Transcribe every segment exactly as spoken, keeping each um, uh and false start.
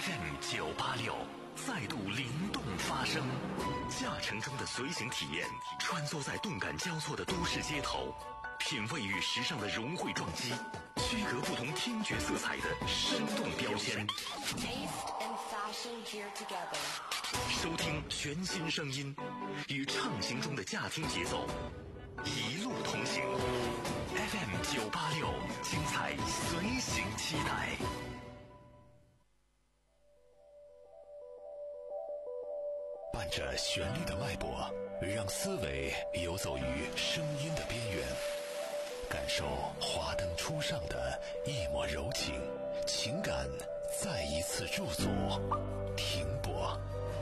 F M 九八六再度灵动发声，驾乘中的随行体验，穿梭在动感交错的都市街头，品味与时尚的融汇撞击，区隔不同听觉色彩的生动标签。收听全新声音，与畅行中的驾听节奏，一路同行。F M 九八六，精彩随行期待。伴着旋律的脉搏，让思维游走于声音的边缘，感受华灯初上的一抹柔情，情感再一次驻足停泊。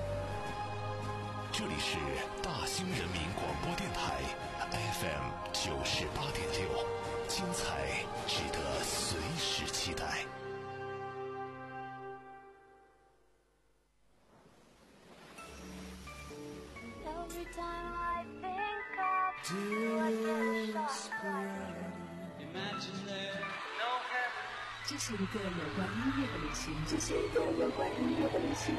这里是大兴人民广播电台 F M 九十八点六，精彩值得随时期待。 这是一个有关音乐的旅行，这是一个有关音乐的旅行。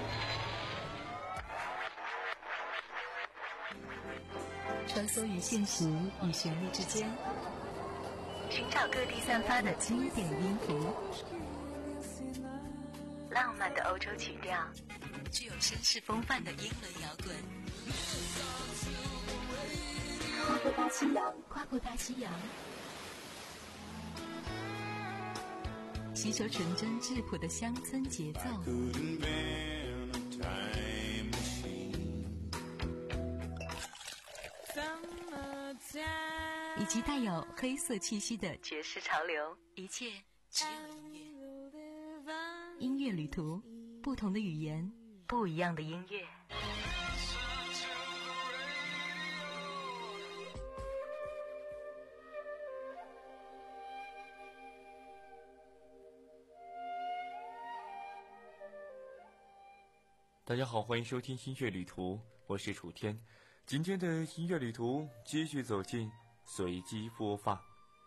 穿梭于幸福与旋律之间，寻找各地散发的经典音符，浪漫的欧洲曲调，具有绅士风范的英伦摇滚。跨过大西洋，跨过大西洋，吸收纯真质朴的乡村节奏，以及带有黑色气息的爵士潮流，一切只有音乐。音乐旅途，不同的语言，不一样的音乐。 大家好，欢迎收听音乐旅途，我是楚天。今天的音乐旅途继续走进随机播放。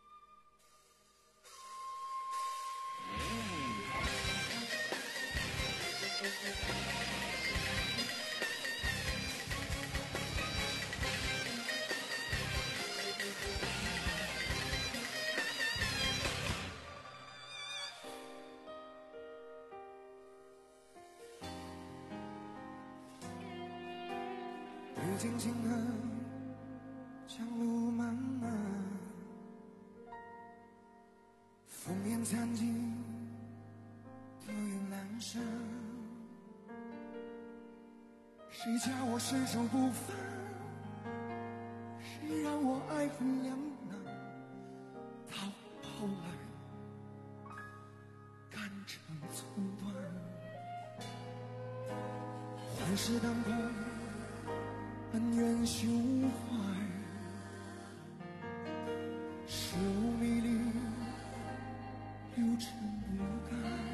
雨静静的，江路漫漫，烽烟残尽，多云阑珊。谁叫我身手不凡？谁让我爱恨两难？到后来，肝肠寸断，幻世当空。恩怨休怀，事无迷离，流尘不改。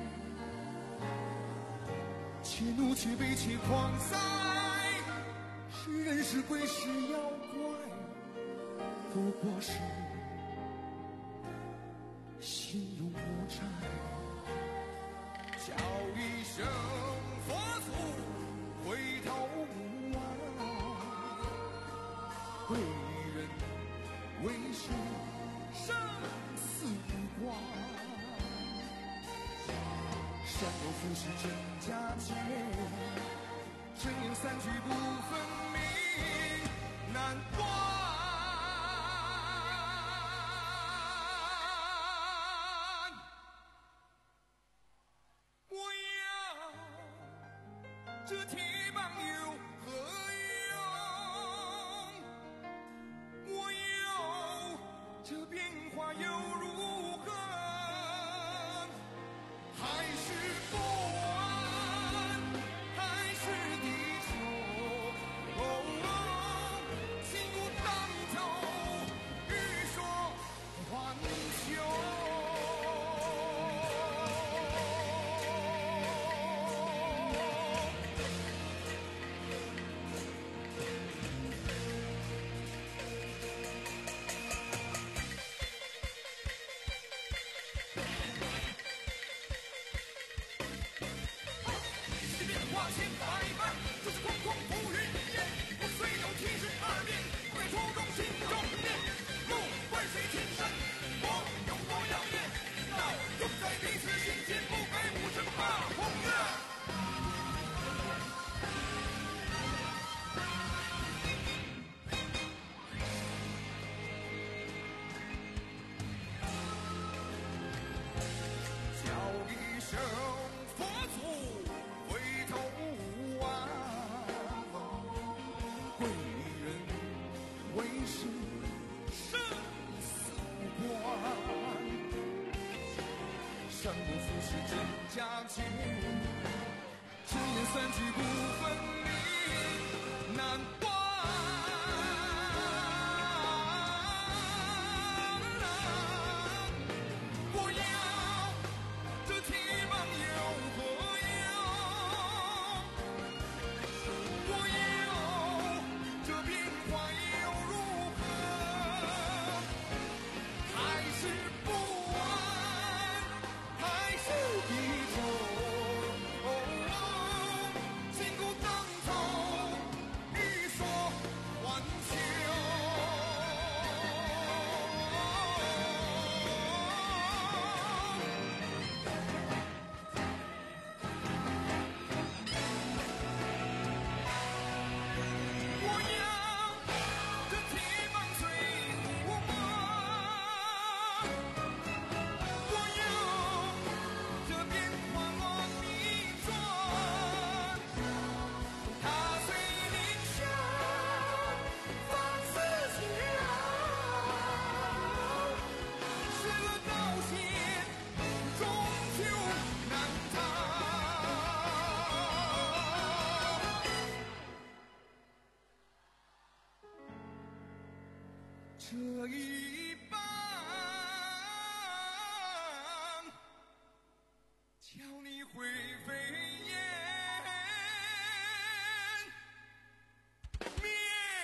且怒且悲且狂哉，是人是鬼是妖怪，不过是心有无债。叫一声佛祖，回头无岸。为人为事，生死关。善恶浮世真假界，真言三句不分明，难断。我要这铁棒有何这变化又如何？还是不安，还是地球？哦哦，心如荡舟，欲说还休。 光浮云烟，我虽有七十二变，在途中心中念，路万水千山，我有多遥远，那就在彼此心间，不该五十八宏愿。叫一声佛祖，回头望，贵人为师生死关，山不负是真假界，只言三句不分明，难断。这一棒叫你灰飞烟灭。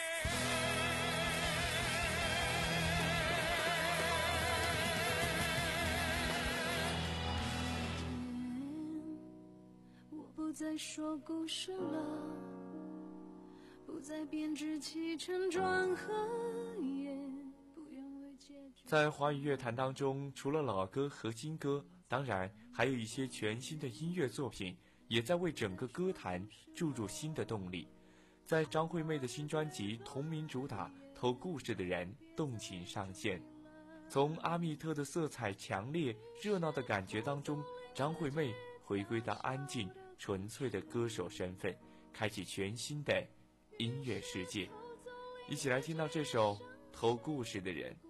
我不再说故事了，不再编织起承转合言。 在华语乐坛当中，除了老歌和新歌，当然还有一些全新的音乐作品，也在为整个歌坛注入新的动力。在张惠妹的新专辑同名主打《偷故事的人》动情上线，从阿密特的色彩强烈、热闹的感觉当中，张惠妹回归到安静、纯粹的歌手身份，开启全新的音乐世界。一起来听到这首《偷故事的人》。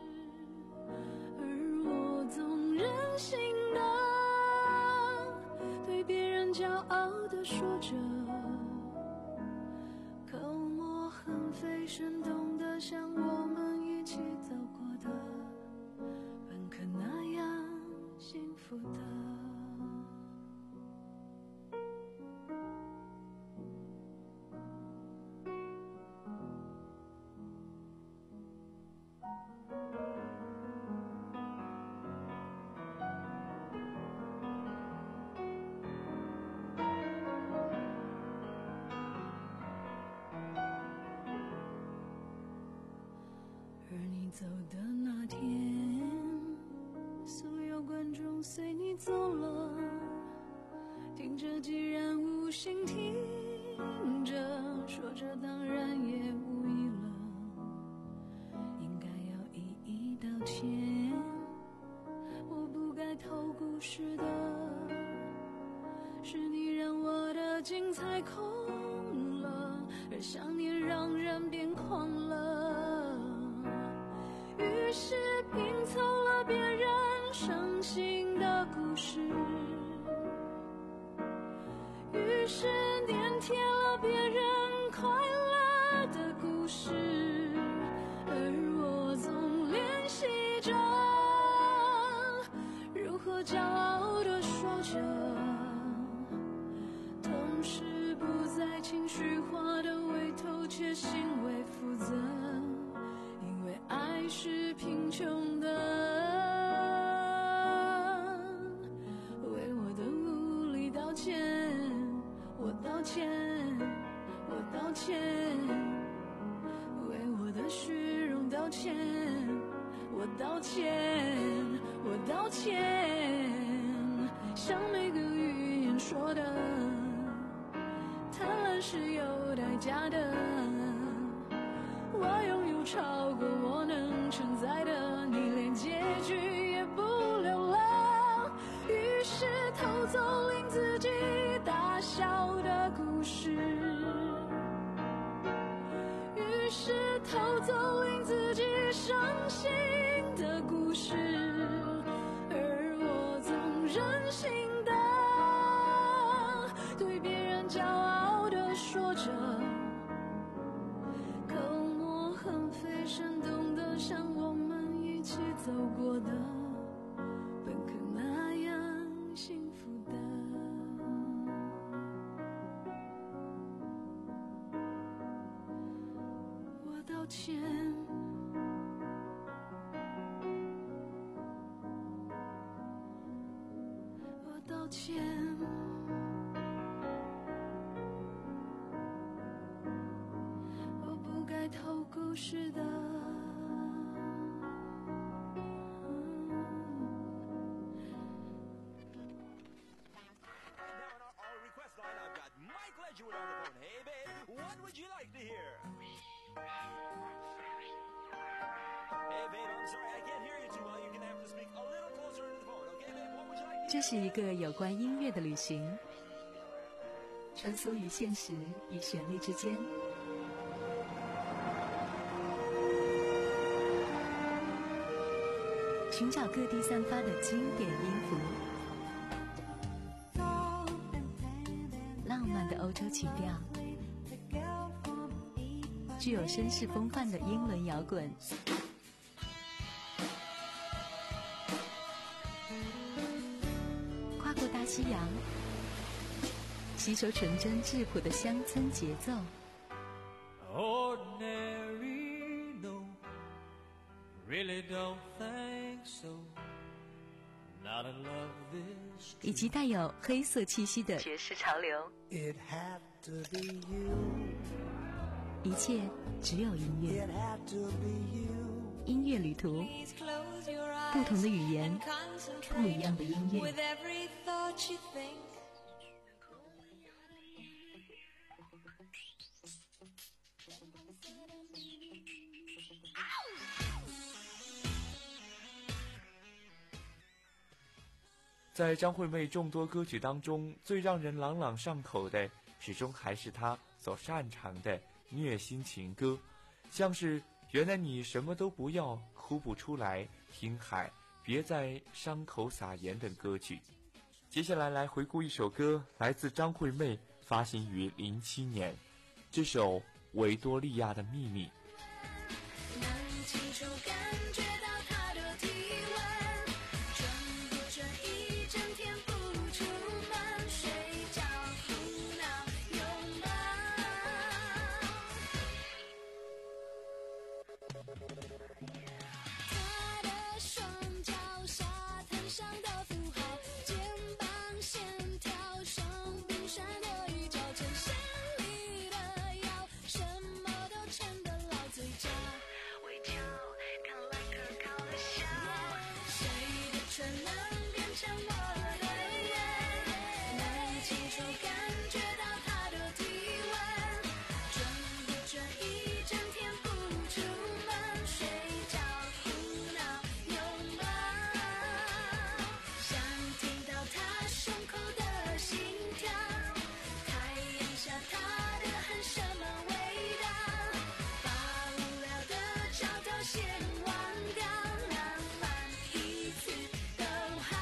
任性的对别人骄傲的说着，口沫横飞，生动的像我们一起走过的，本可那样幸福的。走的那天，所有观众随你走了，听着既然无心听着，说着当然也无意了，应该要一一道歉。我不该偷故事的，是你让我的精彩空了，而想念让人变狂了，于是拼凑了别人伤心的故事，于是粘贴了别人快乐的故事，而我总练习着如何骄傲地说着，同时不再情绪化的为偷窃行为负责，因为爱是贫穷的，为我的无力道歉，我道歉， 道歉，为我的虚荣道歉，我道歉，我道歉，像每个语言说的，贪婪是有代价的，我拥有超过我能承载的，你连结局也不留了，于是偷走令自己大笑的故事，于是偷走令自己伤心的故事，而我总任性的对别人骄傲的说着，口沫横飞，生动的像我们一起走过的本可那样幸福的。我道歉，我道歉，我不该偷故事的。 这是一个有关音乐的旅行，穿梭于现实与旋律之间，寻找各地散发的经典音符，浪漫的欧洲曲调，具有绅士风范的英伦摇滚，跨过大西洋，吸收纯真质朴的乡村节奏。 Ordinary, no, really don't think so. Not in love this. 以及带有黑色气息的爵士潮流。 It had to be you. 一切只有音乐。 It had to be you. 音乐旅途，不同的语言，不一样的音乐。 With every thought you think. 在张惠妹众多歌曲当中，最让人朗朗上口的，始终还是她所擅长的虐心情歌，像是原来你什么都不要，哭不出来，听海，别在伤口撒盐等歌曲。接下来来回顾一首歌，来自张惠妹，发行于零七年，这首《维多利亚的秘密》。 能清楚感觉到他的体温，准不准一整天不出门，睡觉胡闹拥抱。他的双脚沙滩上的符号，肩膀线条上冰山的一角，衬衫里的腰，什么都撑得老，嘴角微翘，看来可靠的笑。谁的唇能变成我的眼，能清楚感觉到他的体温，准不准一整天不出门，睡觉胡闹拥抱。想听到他胸口的心跳，太阳下他的汗什么味道，把无聊的吵头先忘掉，浪漫一次都好。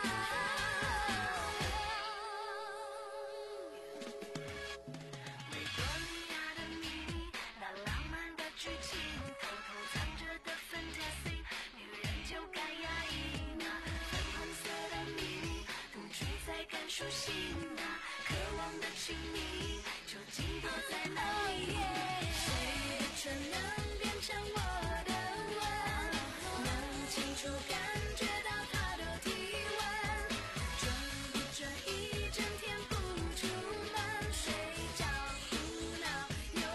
维多利亚的秘密，那浪漫的剧情，偷偷藏着的 fantasy， 女人就该压抑那粉红色的秘密，独居在感受心那渴望的亲密，究竟躲在哪里？谁的唇能变成我的吻，能清楚感觉到他的体温，准不准一整天不出门，睡觉胡闹拥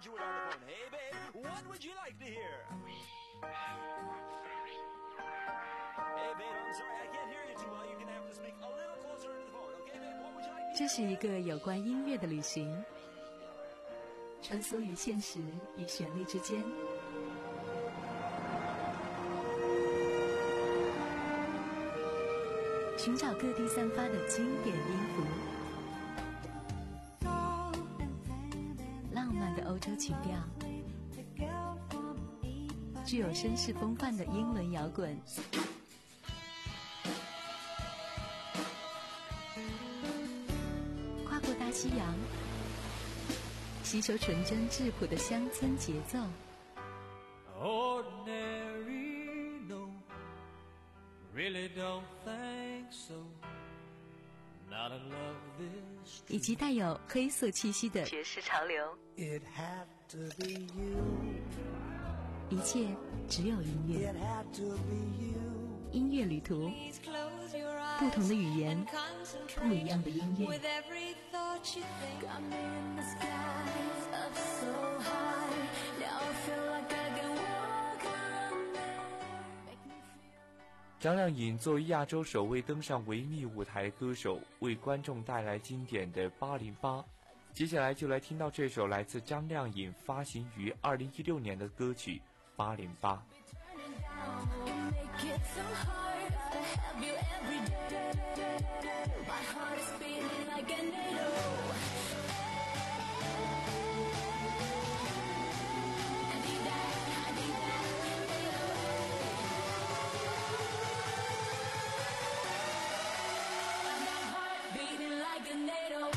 Ledgerwood on the phone. Hey, babe, what would you like to hear? Hey, babe, I'm sorry, I can't hear you too well. You're gonna have to speak a little closer into the phone, okay, babe? What would you like to hear? 这是一个有关音乐的旅行，穿梭于现实与旋律之间。寻找各地散发的经典音符，浪漫的欧洲情调，具有绅士风范的英伦摇滚，跨过大西洋，吸收纯真质朴的乡村节奏。 Ordinary, no, really don't think so. Not in love this 以及带有黑色气息的爵士潮流， It had to be you. 一切只有音乐。 It had to be you. 音乐旅途，不同的语言，不一样的音乐。 With every thought you think got me in the skies up so high. Now I feel like I can walk on there. Make me feel 张靓颖作为亚洲首位登上维密舞台的歌手，为观众带来经典的八零八。接下来就来听到这首来自张靓颖发行于二零一六年的歌曲《八零八》。 turning down. You make it so hard to have you every day. My heart is beating like a needle. I need that, I need that needle. My heart beating like a needle.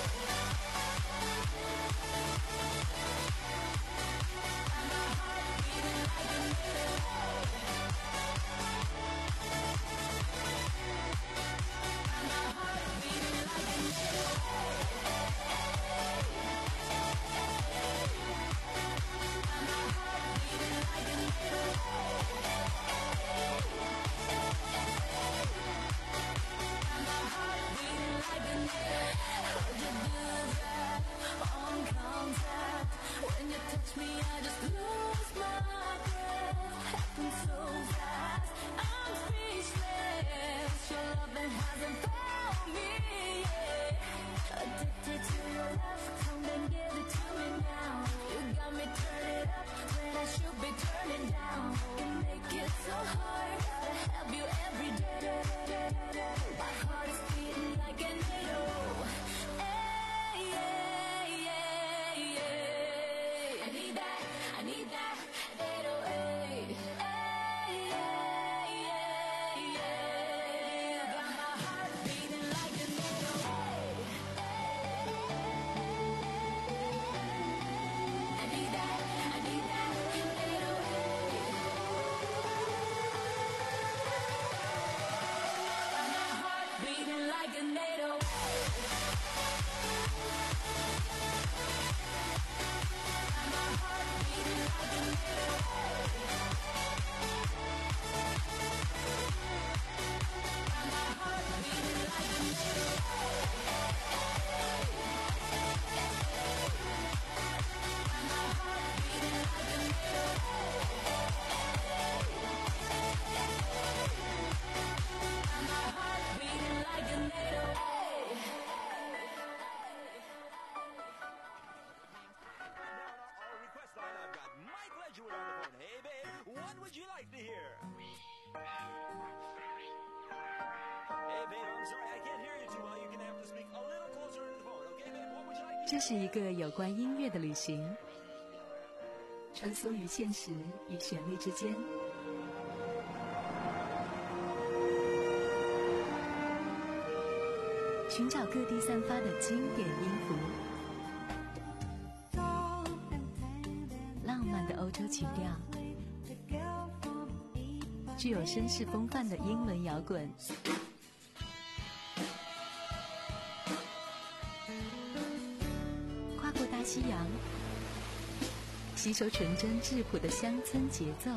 When you touch me, I just lose my breath. Happens so fast, I'm speechless. Your loving hasn't found me yet. Addicted to your love, come and give it to me now. You got me turning up when I should be turning down. You make it so hard to have you every day. My heart is beating like a needle. Hey, yeah, yeah, yeah. I need that, I need that needle. Hey, hey, yeah, yeah, yeah. Got my heart beating like a needle. I need that, I need that needle. Got my heart beating like a needle. Our request line, I've got Mike Ledgerwood on the phone. Hey, babe, what would you like to hear? Hey, babe, I'm sorry, I can't hear you too well. You're gonna have to speak a little closer into the phone, okay, babe? What would you like to hear? 这是一个有关音乐的旅行，穿梭于现实与旋律之间。寻找各地散发的经典音符，浪漫的欧洲情调，具有绅士风范的英伦摇滚，跨过大西洋，吸收纯真质朴的乡村节奏。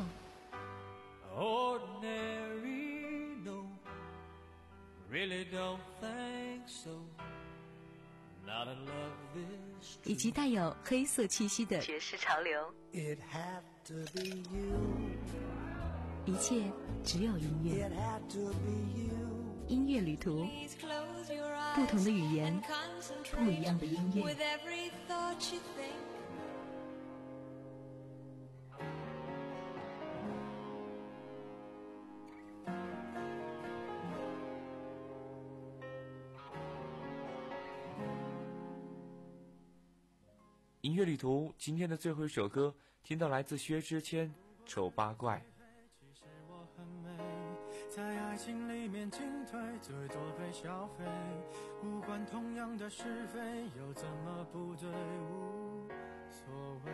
Ordinary, no, really don't think so. Not 以及带有黑色气息的爵士潮流。 It had to be you. 一切只有音乐。 It had to be you. 音乐旅途，不同的语言，不一样的音乐。 音乐旅途今天的最后一首歌，听到来自薛之谦《丑八怪》。 其实我很美，在爱情里面进退，最多被消费，无关同样的是非，又怎么不对，无所谓。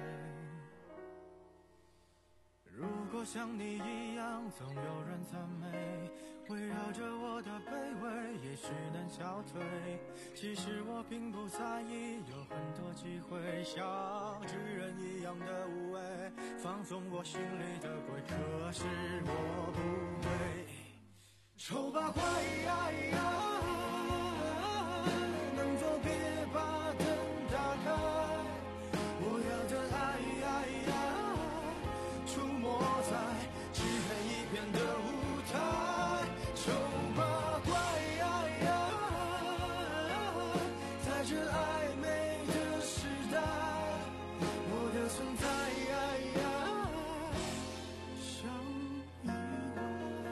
如果像你一样，总有人赞美，围绕着我的卑微，也许能消退。其实我并不在意，有很多机会，像巨人一样的无畏，放纵我心里的鬼。可是我不会，丑八怪呀呀，能否别把灯打开？我要的爱呀呀，出没在漆黑一片的舞台。丑八怪呀呀，在这暧昧的时代，我的存在呀呀，像意外。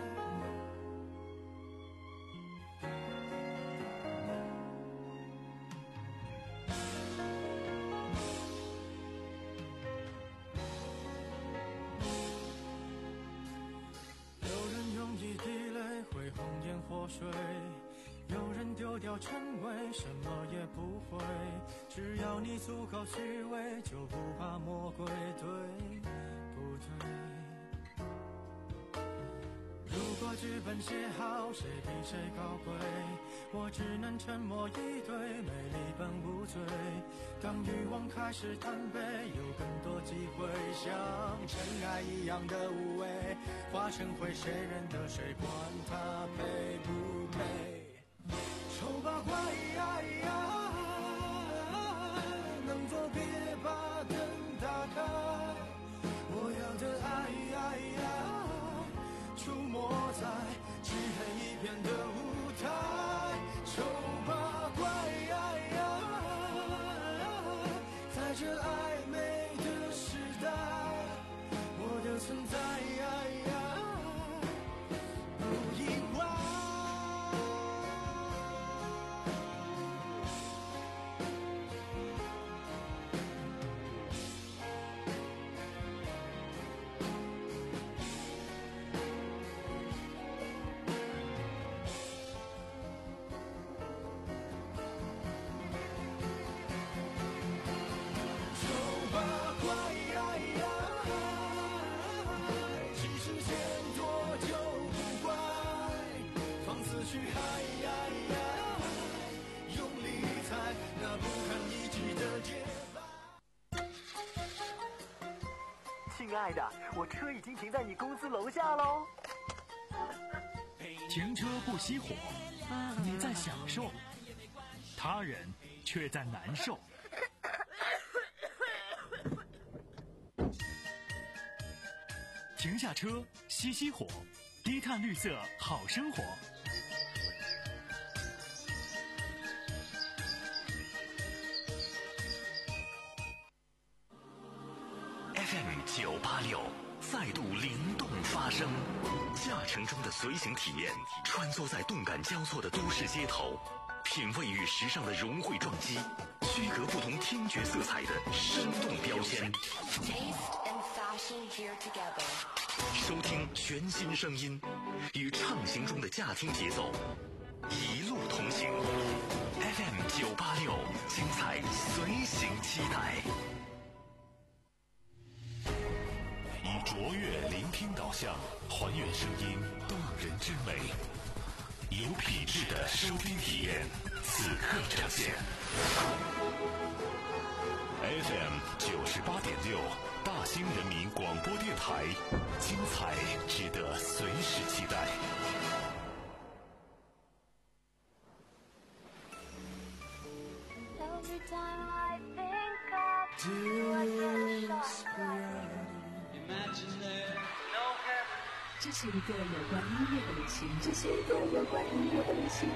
有人用一滴泪会红颜祸水，有人丢掉称谓，什么也不会。只要你足够虚伪，就不怕魔鬼，对不对？如果剧本写好，谁比谁高贵？我只能沉默以对，美丽本无罪。当欲望开始贪杯，有更多机会，像尘埃一样的无畏，化成会谁认得谁，管他配不配。丑八怪呀呀，能否别把灯打开？我要的爱呀呀，出没在漆黑一片的舞台。丑八怪呀呀，在这暧昧的时代，我的存在呀呀，不意外。丑八怪呀呀，其实见多就不怪，放肆去爱呀呀，用力踩那不堪一击的节拍。 亲爱的，我车已经停在你公司楼下喽。 停车不熄火，你在享受，他人却在难受。停下车，熄熄火，低碳绿色好生活。 F M 九八六再度灵动发声，驾乘中的随行体验，穿梭在动感交错的都市街头，品味与时尚的融汇撞击，区隔不同听觉色彩的生动标签。收听全新声音，与畅行中的驾听节奏，一路同行。F M 九八六，精彩随行期待。以卓越聆听导向，还原声音动人之美，有品质的收听体验，此刻呈现。F M 九十八点六，大兴人民广播电台，精彩值得随时期待。 老这是一个有关音乐的旅行，这是一个有关音乐的旅行。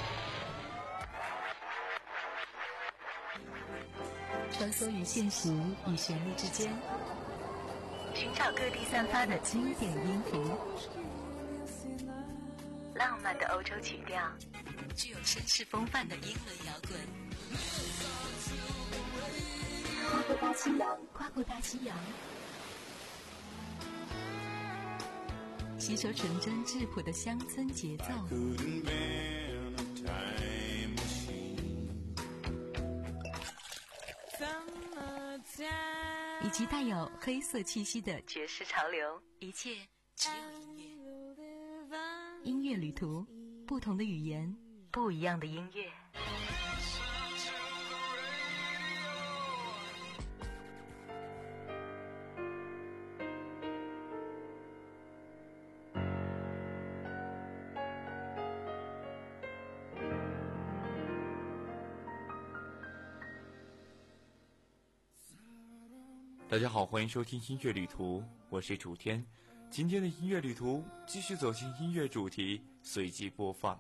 穿梭于现实与旋律之间，寻找各地散发的经典音符，浪漫的欧洲曲调，具有绅士风范的英伦摇滚。跨过大西洋，跨过大西洋，吸收纯真质朴的乡村节奏，以及带有黑色气息的爵士潮流，一切只有音乐。音乐旅途，不同的语言，不一样的音乐。 大家好，欢迎收听音乐旅途，我是主天。今天的音乐旅途继续走进音乐主题，随机播放。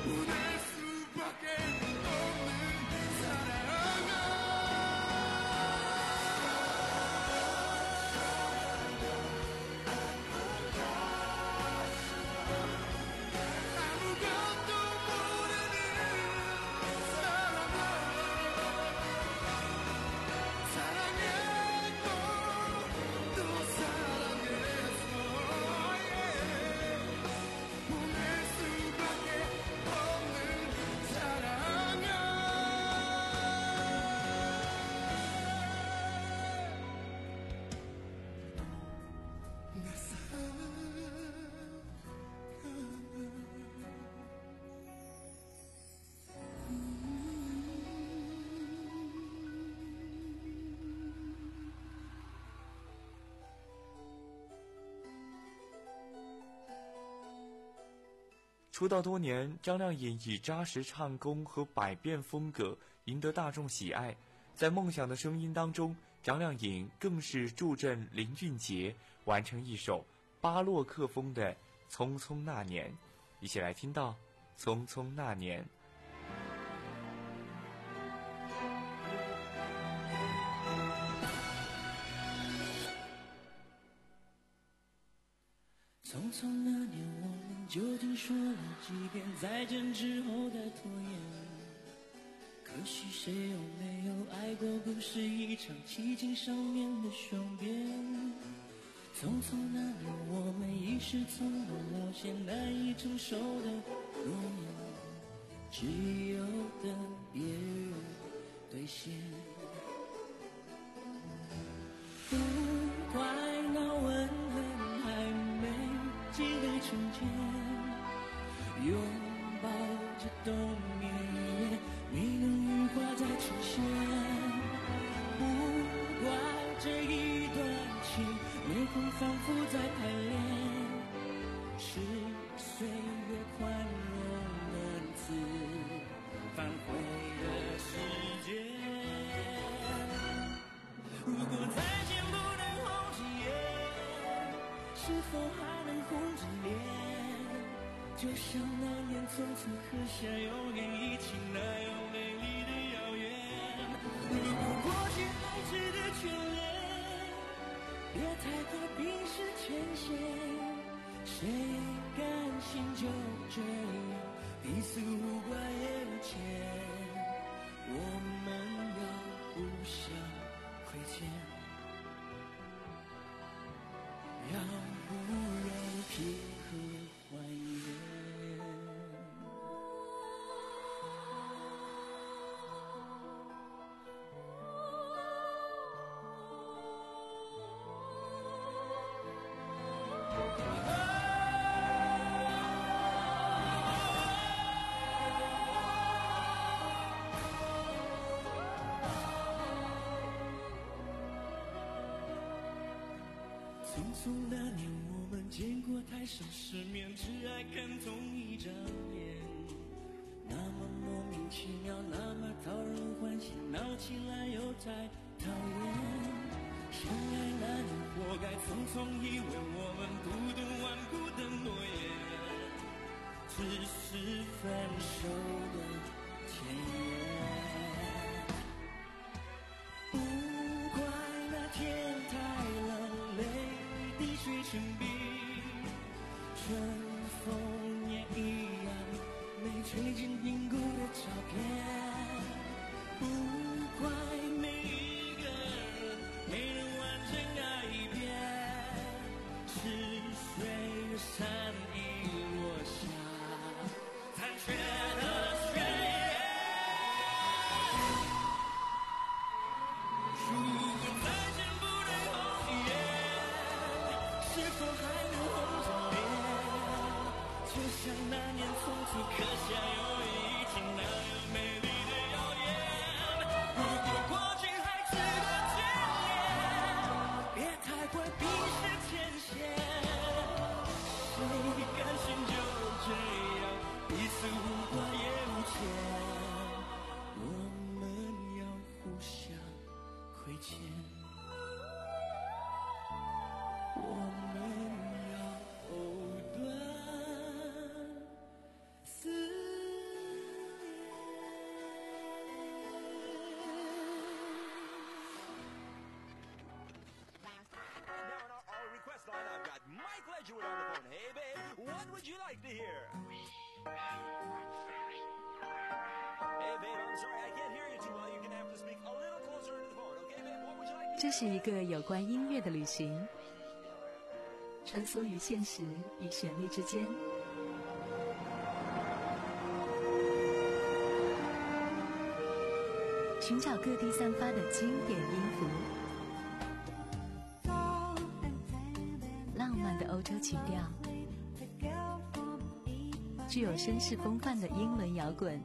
보낼 수밖에 없는 사랑아 아무것도 모르는 사람아 사랑했고 또 사랑했어 yeah. 보낼 수밖에 없는 사랑아 내 사랑아 出道多年，张靓颖以扎实唱功和百变风格赢得大众喜爱。在《梦想的声音》当中，张靓颖更是助阵林俊杰完成一首巴洛克风的《匆匆那年》。一起来听到《匆匆那年》。 匆匆那年，我们究竟说了几遍再见之后的拖延？可惜谁有没有爱过，不是一场奇迹上面的雄辩。匆匆那年，我们一时匆忙，某些难以承受的诺言，只有等别人兑现。不怪那吻痕还没积累成茧，拥抱着冬眠也没能羽化再成仙。不怪这一段情没空反复在排练，是岁月宽容能自反悔的时间。如果再见不能红着眼，是否还能红着脸？就像那年匆匆刻下永远一起那样美丽的遥远。如果过去还值得眷恋，别太快冰释前嫌。谁甘心就这样彼此无挂也无牵？我们要互相亏欠，要不然凭何还原？匆匆那年，我们见过太少世面，只爱看同一张脸。那么莫名其妙，那么讨人欢喜，闹起来又太讨厌。相爱那年，活该匆匆以为我们不懂顽固的诺言，只是分手的前言。不怪那天太冷，泪滴水成冰，春风也一样没吹进凝固的照片。不怪每一个人没能完整爱一遍，是岁月善意落下残缺的宣言。如果再见不能红着眼，是否还能红着脸？就像那年匆促刻下永远一起那样美丽的谣言。如果过去还值得眷恋，别太快冰释前嫌。谁甘心就这样彼此无挂也无牵？我们要互相亏欠，我们要藕断丝 like to hear? Hey, babe, I'm sorry, I can't hear you too well. You're gonna have to speak a little closer into the phone, okay, babe? What would you like to hear? 这是一个有关音乐的旅行，穿梭于现实与旋律之间。寻找各地散发的经典音符，浪漫的欧洲曲调，具有绅士风范的英伦摇滚，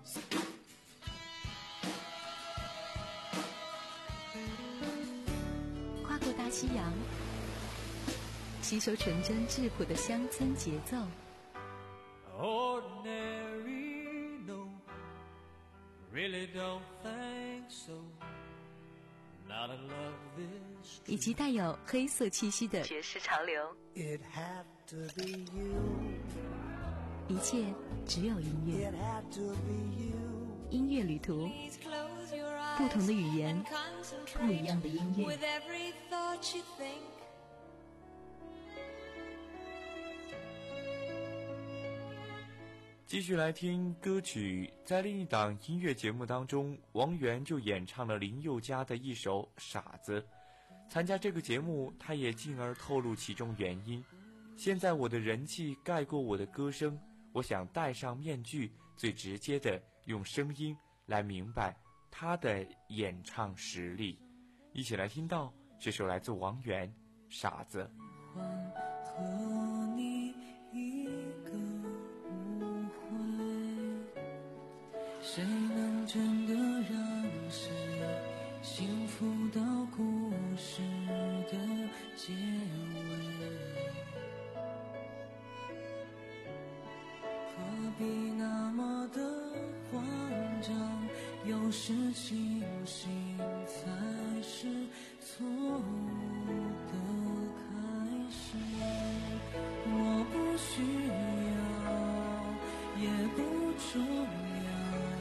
跨过大西洋，吸收纯真质朴的乡村节奏。 Ordinary, no, really don't think so. Not in love this. 以及带有黑色气息的爵士潮流。 It had to be you. 一切只有音乐。 It had to be you. 音乐旅途，不同的语言，不一样的音乐。 With every thought you think. 继续来听歌曲，在另一档音乐节目当中，王源就演唱了林宥嘉的一首《傻子》。参加这个节目，他也进而透露其中原因。现在我的人气盖过我的歌声，我想戴上面具，最直接的用声音来明白他的演唱实力。一起来听到这首来自王源《傻子》。 和你一个误会，谁能真的让谁幸福到故事的结尾？何必那么的慌张？有时清醒才是错误的开始。我不需要，也不重要，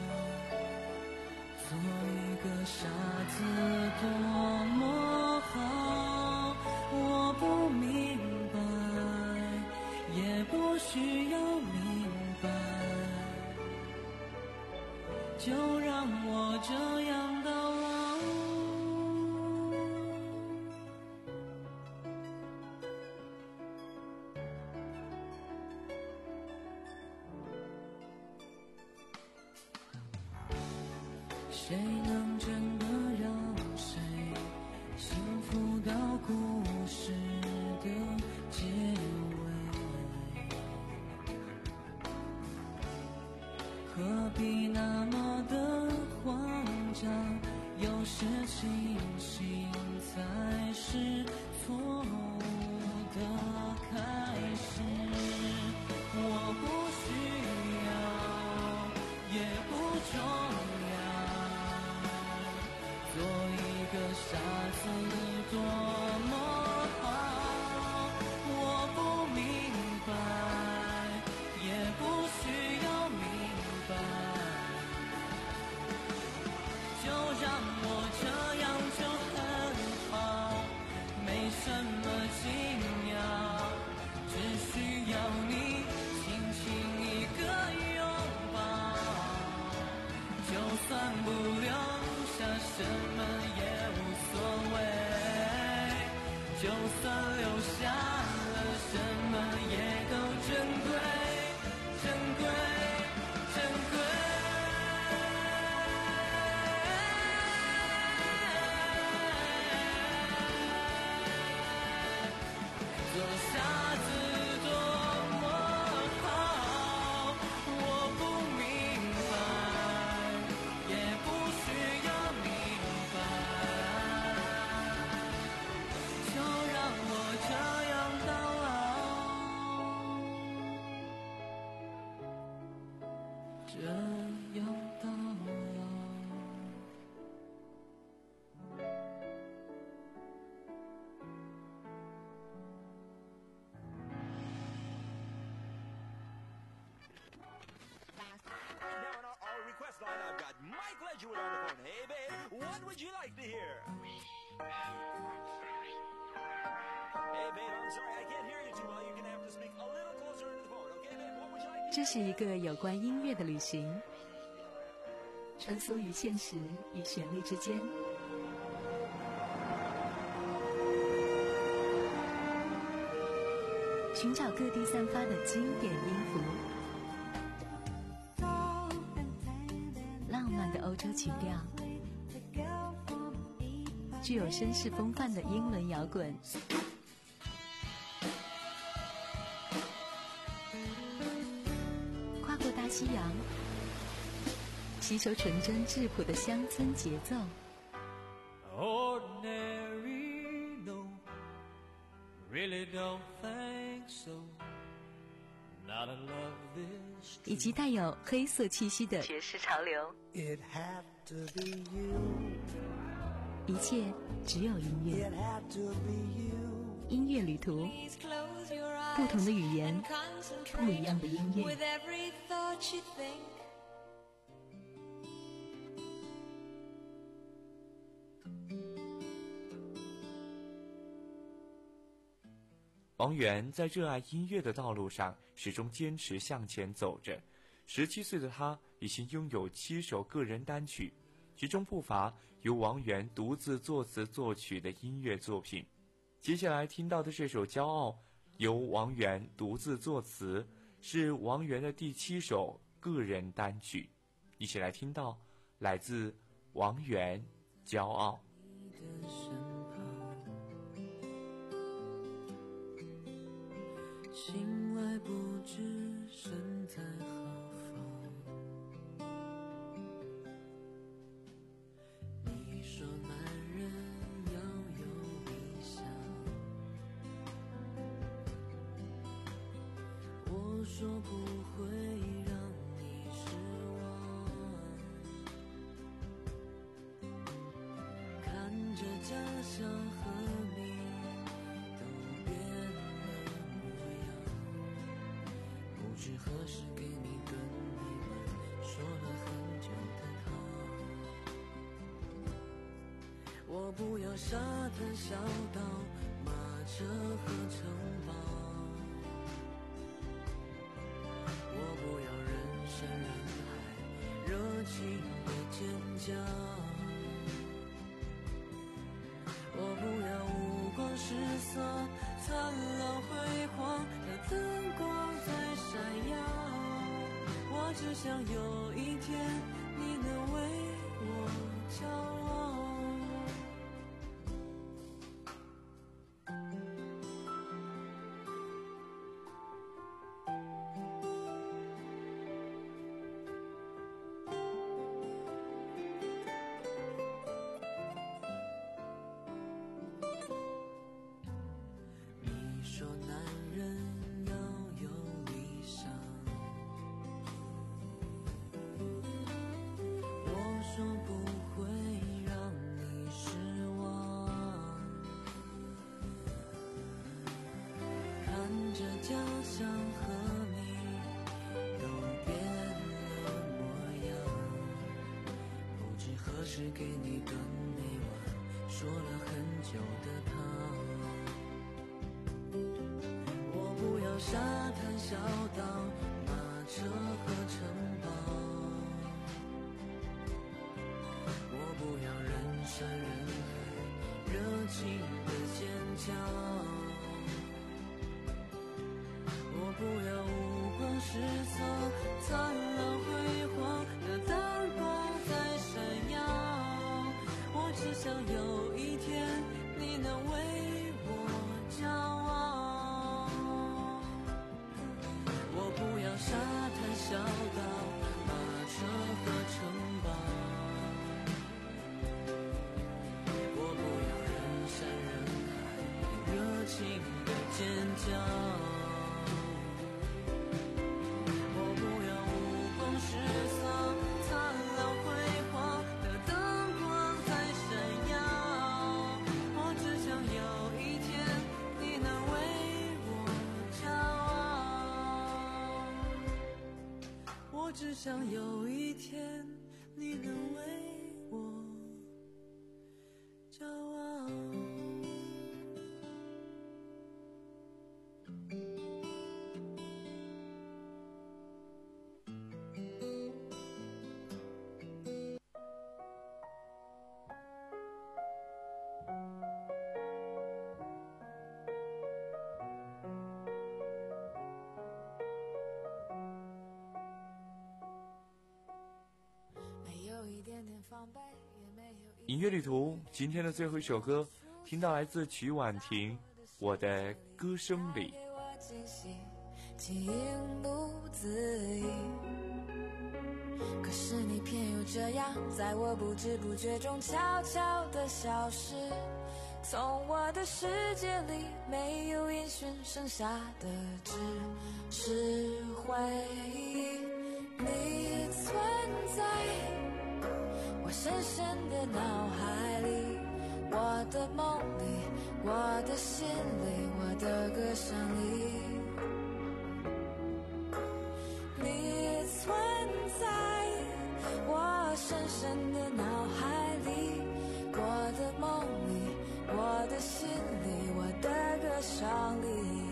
做一个傻子多么好。我不明白，也不需要明白，就让我这样到老。谁能真的让谁幸福到故事的结尾？何必那么的慌张？有时清醒才是错误的开始。我不需要，也不重要，做一个傻子多么好。我不明白，也不需要明白，就让我这样就很好，没什么惊讶，只需要你轻轻一个拥抱，就算不留下什么也无所谓，就算留下了什么也都珍贵，珍贵，珍贵。做傻子多么好，我不明白，也不需要明白，就让我这样到老，这样到老。 Now on our, our request line, I've got Mike Ledgerwood on the phone. Hey, babe, what would you like to hear? Hey, babe, I'm sorry, I can't hear you too well. You're gonna have to speak a little closer into the phone, okay, babe? What would you like 这是一个有关音乐的旅行，穿梭于现实与旋律之间，寻找各地散发的经典音符，浪漫的欧洲情调，具有绅士风范的英伦摇滚，跨过大西洋，吸收纯真质朴的乡村节奏。 Ordinary, no, really don't think so. Not a love this 以及带有黑色气息的爵士潮流。 It had to be you. 一切只有音乐。 It had to be you. 音乐旅途，不同的语言，不一样的音乐。 王源在热爱音乐的道路上始终坚持向前走着。十七岁的他已经拥有七首个人单曲，其中不乏由王源独自作词作曲的音乐作品。接下来听到的这首《骄傲》由王源独自作词，是王源的第七首个人单曲。一起来听到来自王源《骄傲》。 心外不知身在何方。你说男人要有理想，我说不会让你失望。看着家乡和你都变不知何时给你跟你们说了很久的他，我不要沙滩小岛马车和城堡，我不要人山人海热情的尖叫，我不要五光十色灿烂辉煌的灯光在闪耀，我只想有一天你能为我骄傲。你说男人要有理想，我说不会让你失望。看着家乡和你都变了模样，不知何时给你炖每晚说了很久的汤。我不要沙滩小岛马车和城堡，我不要人山人海热情的尖叫，我不要五光十色灿烂辉煌的灯光在闪耀，我只想有一天你能为我骄傲。我不要沙滩小岛马车和城堡，我不要人山人海热情的尖叫，我不要五光十色灿烂辉煌的灯光在闪耀，我只想有一天你能为我骄傲，我只想有一天你能为我骄傲。 音乐旅途今天的最后一首歌，听到来自曲婉婷《我的歌声里》。 情不自已，可是你偏又这样，在我不知不觉中悄悄地消失，从我的世界里没有音讯，剩下的只是回忆。你存在我深深的脑海里，我的梦里，我的心里，我的歌声里。你存在我深深的脑海里，我的梦里，我的心里，我的歌声里。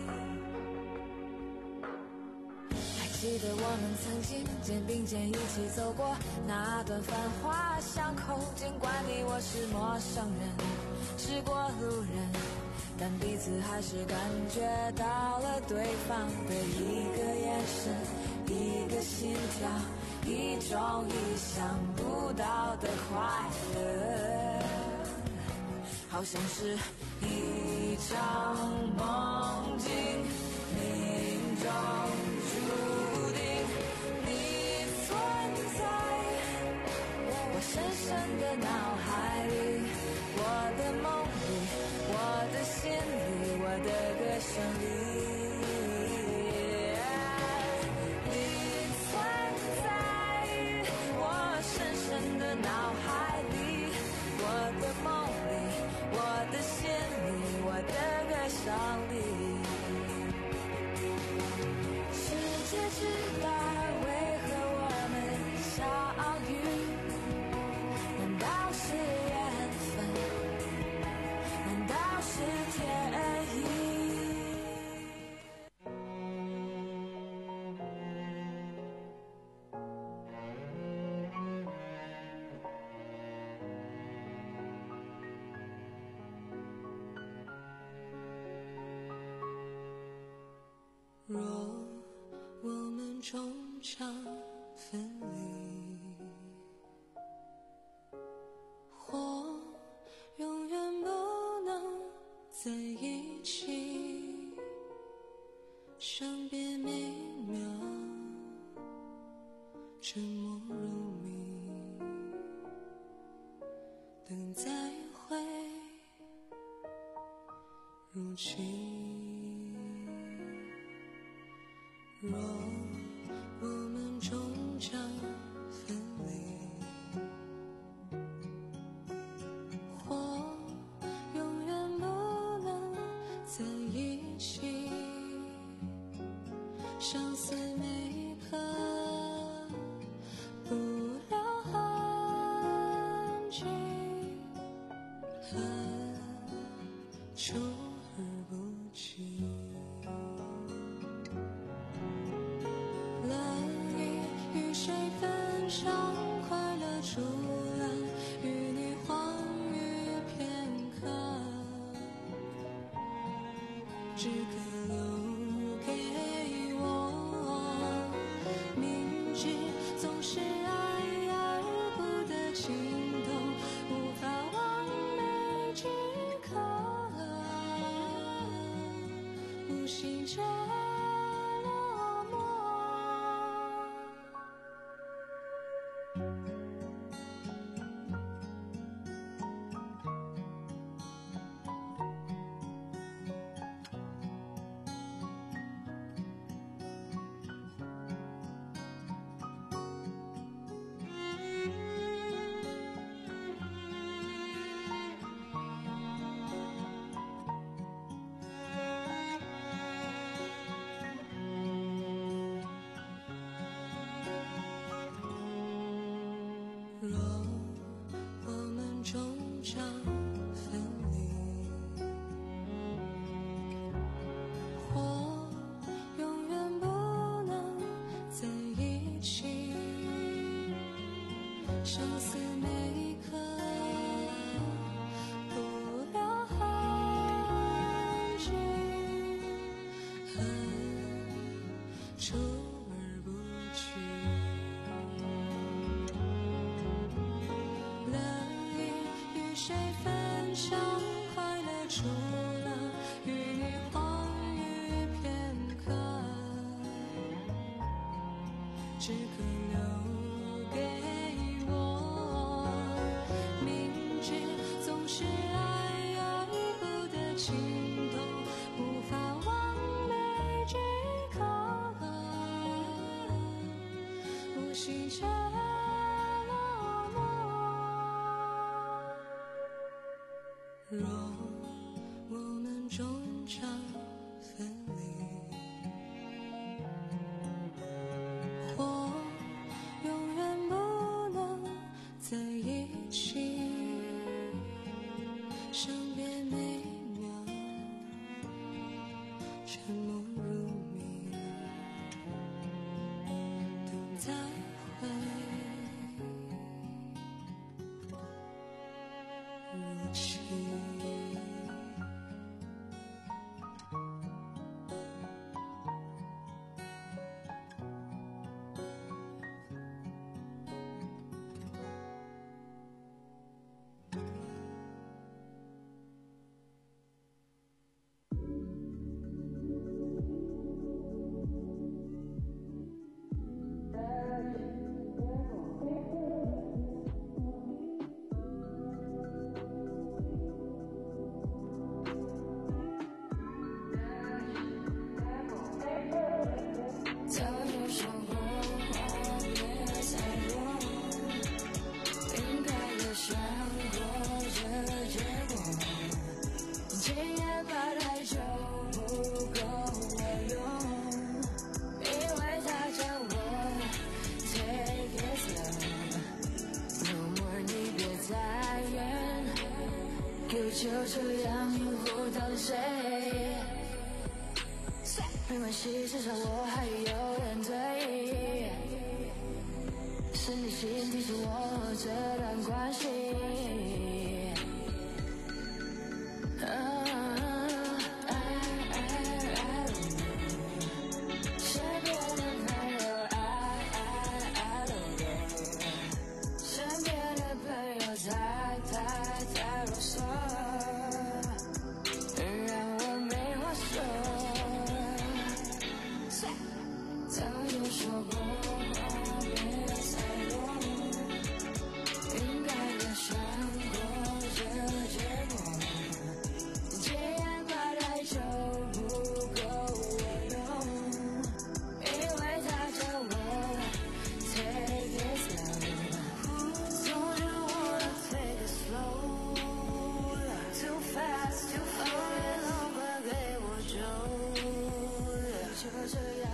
还记得我们曾经肩并肩一起走过那段繁华巷口，尽管你我是陌生人，是过路人，但彼此还是感觉到了对方的一个眼神，一个心跳，一种意想不到的快乐，好像是一场梦境，命中注定。你存在我深深的脑海里，我的梦里，我的心里，我的歌声里。脑海里，我的梦里，我的心里，我的歌声里。世界之大，为何我们相遇？难道是缘分？难道是天意？若我们终将分离，或永远不能在一起，伤别每秒，沉默如谜，等再会如期。若我们终将分离，或永远不能在一起，相思每一刻不留痕迹，恨出而不及。与谁分享快乐？除了与你欢愉片刻，只可留给我。明知总是爱而不得情动，无法完美即可，无心着。若我们终将分离，或永远不能在一起，相思每一刻不留痕迹，恨出而不去。 谁分享快乐，除了与你欢愉片刻，只可留给我。明知总是爱而不得尽头，无法完美即可，无心却落寞。若我们终将分离，或永远不能在一起，伤别每秒，沉默如谜，等再会如期。早就说过话别再多，应该也想过这结果，今夜怕太久不够我用，因为他叫我 take it slow， no more 你别再远，可就这样迷糊到谁？没关系，至少我还有人对，是你先提醒我这段关系。啊I, I, I don't know， 身边的朋友 I, I, I don't know， 身边的朋友太太太啰嗦，让我没话说。早就说过话别再多，应该也想过这结果，今夜怕太久不够我用，因为他叫我 take it slow， Don't you wanna take it slow， Too fast too fast， 老快给我救，就这样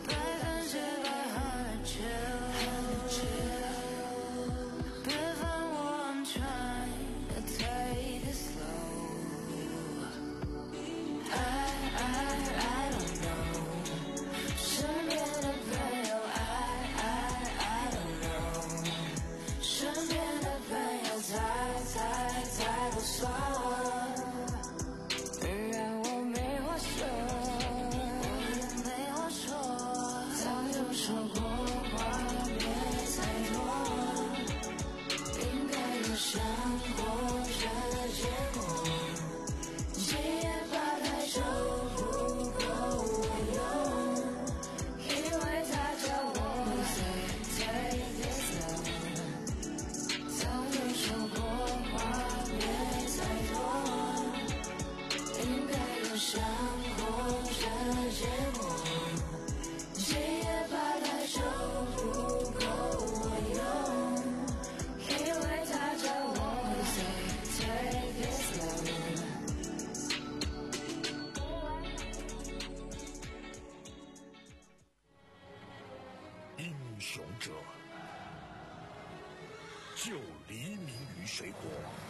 就黎明于水果。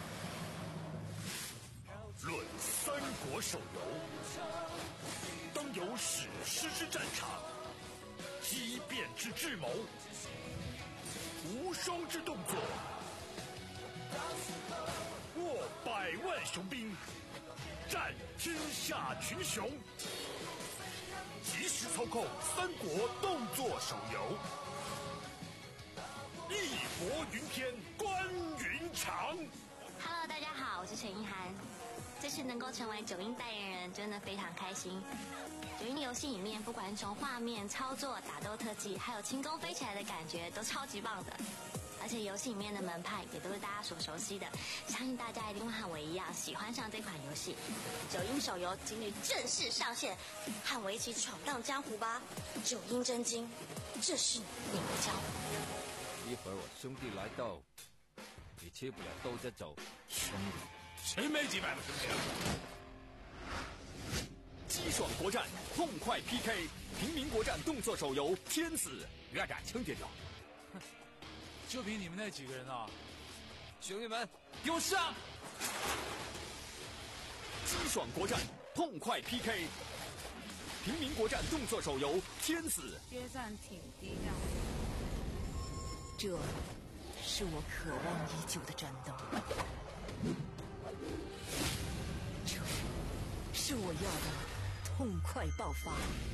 论三国手游，当有史诗之战场，激变之智谋，无双之动作，握百万雄兵，战天下群雄。即时操控三国动作手游，义薄云天关云长。 Hello， 大家好，我是陈意涵。这次能够成为九阴代言人，真的非常开心。九阴游戏里面，不管是从画面、操作、打斗特技，还有轻功飞起来的感觉，都超级棒的。而且游戏里面的门派也都是大家所熟悉的，相信大家一定会和我一样喜欢上这款游戏。九阴手游今日正式上线，和我一起闯荡江湖吧！九阴真经，这是你的教。 一会儿我兄弟来到，你切不了兜着走。 兄弟，谁没几百个兄弟啊？ 激爽国战，痛快 P K， 平民国战动作手游《天子》，热战青点掉。 就凭你们那几个人啊！ 兄弟们， 给我上！激爽国战，痛快 P K， 平民国战动作手游《天子》。 决战挺低调。 这是我渴望已久的战斗，这是我要的痛快爆发，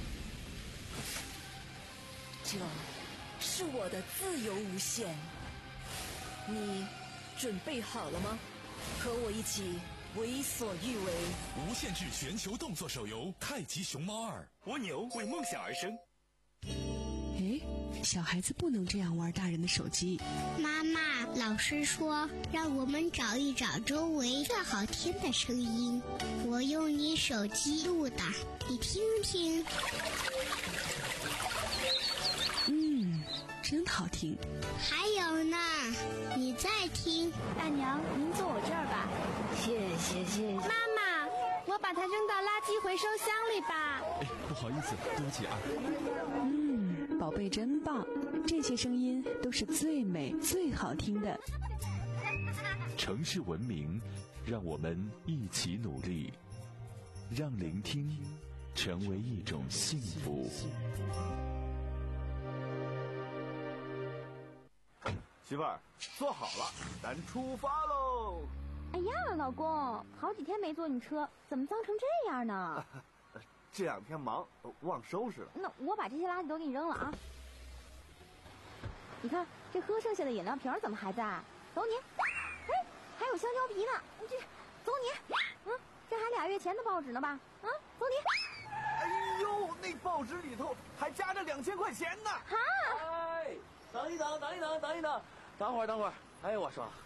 这是我的自由无限。你准备好了吗？和我一起为所欲为。 无限制全球动作手游《太极熊猫二》， 蜗牛为梦想而生。 哎，小孩子不能这样玩大人的手机。 妈妈，老师说让我们找一找周围最好听的声音，我用你手机录的，你听听。 嗯，真好听。 还有呢，你再听。 大娘，您坐我这儿吧。 谢谢谢谢。 妈妈，我把它扔到垃圾回收箱里吧。 哎，不好意思，对不起啊。 嗯，宝贝真棒，这些声音都是最美最好听的。 城市文明，让我们一起努力，让聆听成为一种幸福。 媳妇儿，坐好了，咱出发喽！ 哎呀，老公，好几天没坐你车，怎么脏成这样呢？ 这两天忙，忘收拾了。 那我把这些垃圾都给你扔了啊！你看，这喝剩下的饮料瓶怎么还在？走你！哎，还有香蕉皮呢，这走你！嗯，这还俩月前的报纸呢吧？啊，走你！ 哎呦，那报纸里头还夹着两千块钱呢！ 哈！ 哎，等一等，等一等，等一等，等会儿，等会儿。哎，我说，